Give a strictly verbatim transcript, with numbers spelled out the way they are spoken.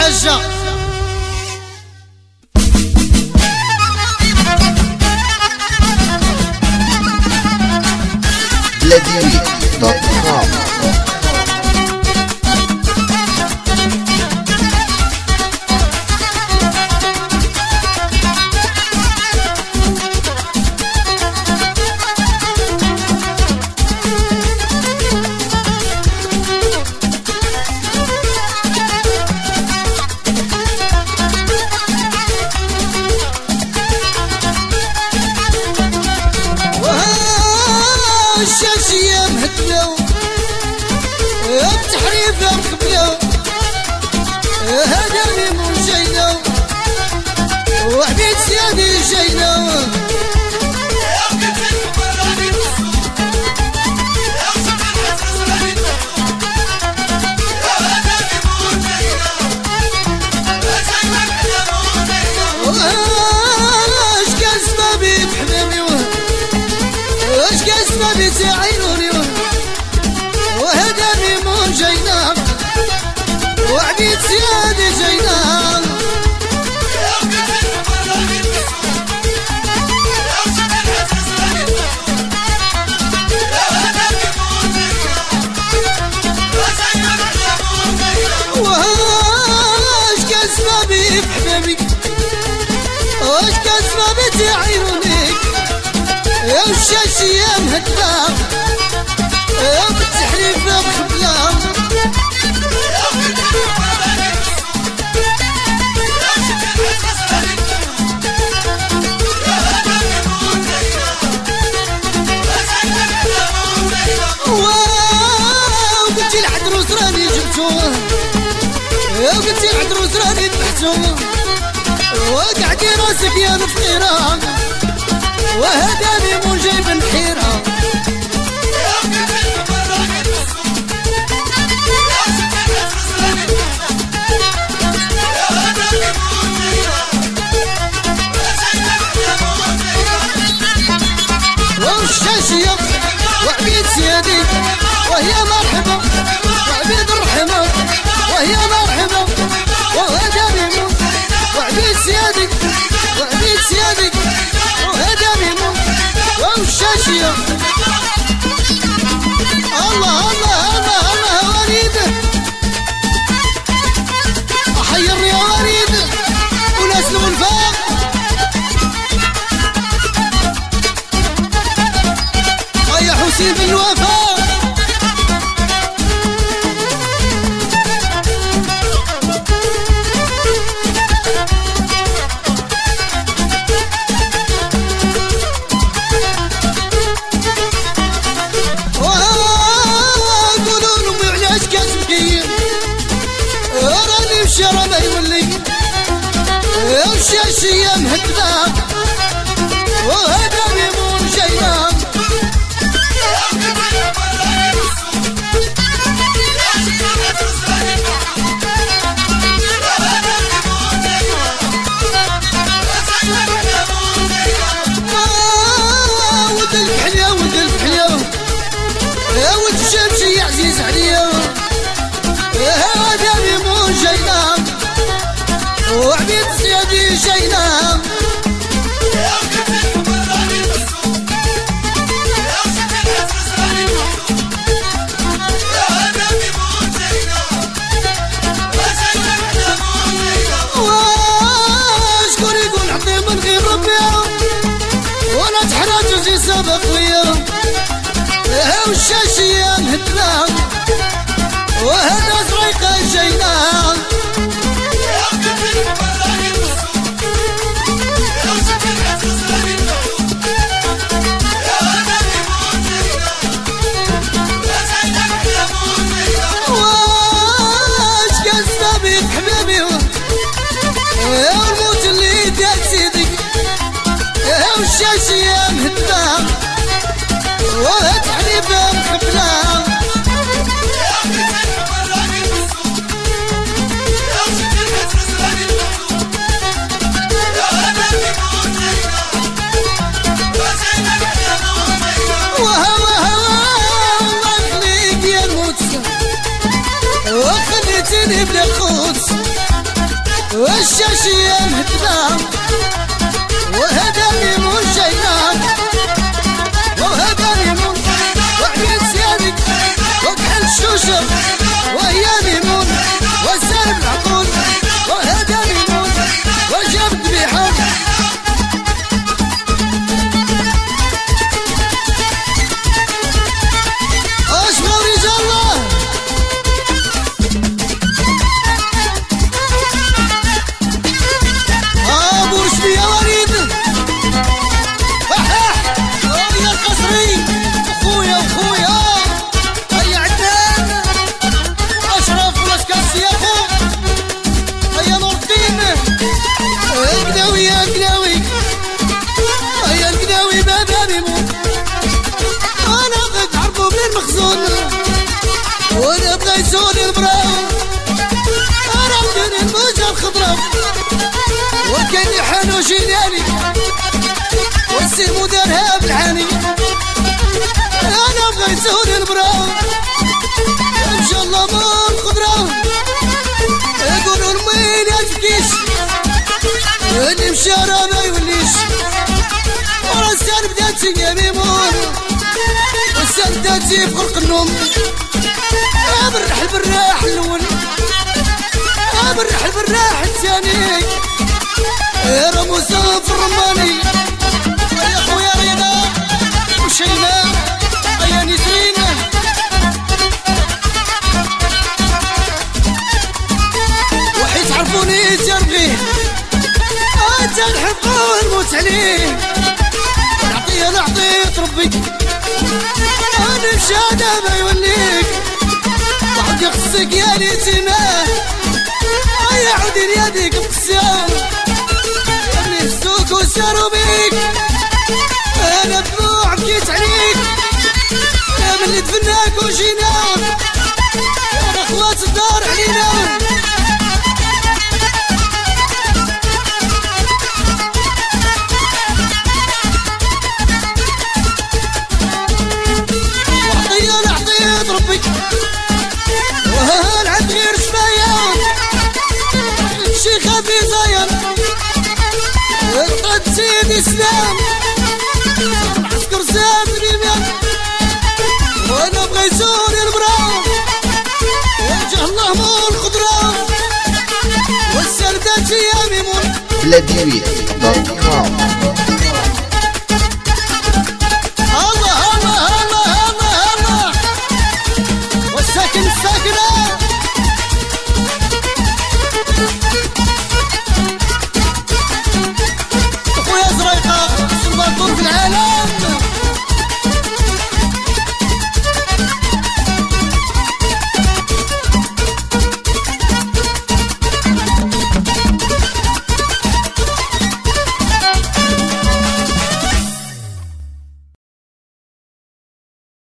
الضجة. بلادي دوت كوم. الشاشية مهدلة التحريفة مخبلة هذا ميمون جاينا وعبيد سيادي جاينا واش كان سبابي بحبابي واش كان سبابي تعينوني وهذا ميمون جاينا وعبيد سيادي جاينا واش كان سبابي بحبابي واش كان سبابي تعينوني يا الشاشية مهدلة يا بالتحريفة مخبلة وقلتي العدروس راني جبتوه وقلتي العدروس راني ذبحتوه وقعدي راسك يا الفقيرة وهذا ميمون جايب الحيرة والشاشية وعبيد سيادي وهي مرحبا وعبيد الرحمة وهي مرحبا وهذا ميمون وعبيد سيادي وعبيد سيادي وهذا ميمون والشاشية الله الله الله الله وريده أحير يا وريد وناس الوفاء يا حسين بالوفاء الشارع ما يولي الشاشية مهدلة وهذا ميمون جاينا ود الفحلية ود الفحلية ود الشمشية عزيز عليا هذا ميمون جاينا وعبيد سيادي جاينا وشكون يقول عطيه من غير ربي وانا تحرج وزي سبق ويا والشاشية مهدلة وهذا زريقة جاينا واش كان سبابي بحبابي يا الموت اللي دار سيدي يا والشاشية مهدلة وتحليفة مخبلة وخليتني بلا خوت والشاشية مهدلة وهذا ميمون جاينا وهذا ميمون وعبيد سيادك وكحل الشوشة وهي ميمون وسالب العقول وهذا ميمون وجاب الذبيحة اشبه رجال الله ابو رشدي يا وليد يا القصري اخويا اخويا هيا عدنان اشرف والاشكاس يا اخو هيا نور الدين القناوي يا القناوي هيا القناوي بابا ميمون انا بغيت عرفو بلي المخزون وانا بغا يسون البراو انا بدوني الموجة الخضراء وكان يحانو جيلاني والسيمو دارها بالعاني انا بغا يسون البراو ان شاء الله ما الخضراء يقولوا الميل يا تبكيش اللي مشى راه ما يوليش ورا السان بدات يا ميمون والسان بدات في خلق النوم بالرحل بالراح الاول بالرحل بالراح الثاني يا موسى في الرماني يا خويا رضا وشيماء يا نسرين وحيت تعرفوني تربيه انت نحبه ونموت عليه نعطيه نعطيه ربي انا مشى ما يوليك بعد يخصك يا اليتيمة يا عودي يديك بقسام يا ابني السوق وساروا بيك انا بدموع بكيت عليك يا من اللي دفناك وجينا يا اخوات الدار علينا وعطيه نعطيه ربي والعب غير شفايا الشيخة في زاين قد سيد اسلام عسكر زاد ريمان وانا بغا يزور البراو وجه الله مو القدرة والسردات يا ميمون بلاديوي دوت كوم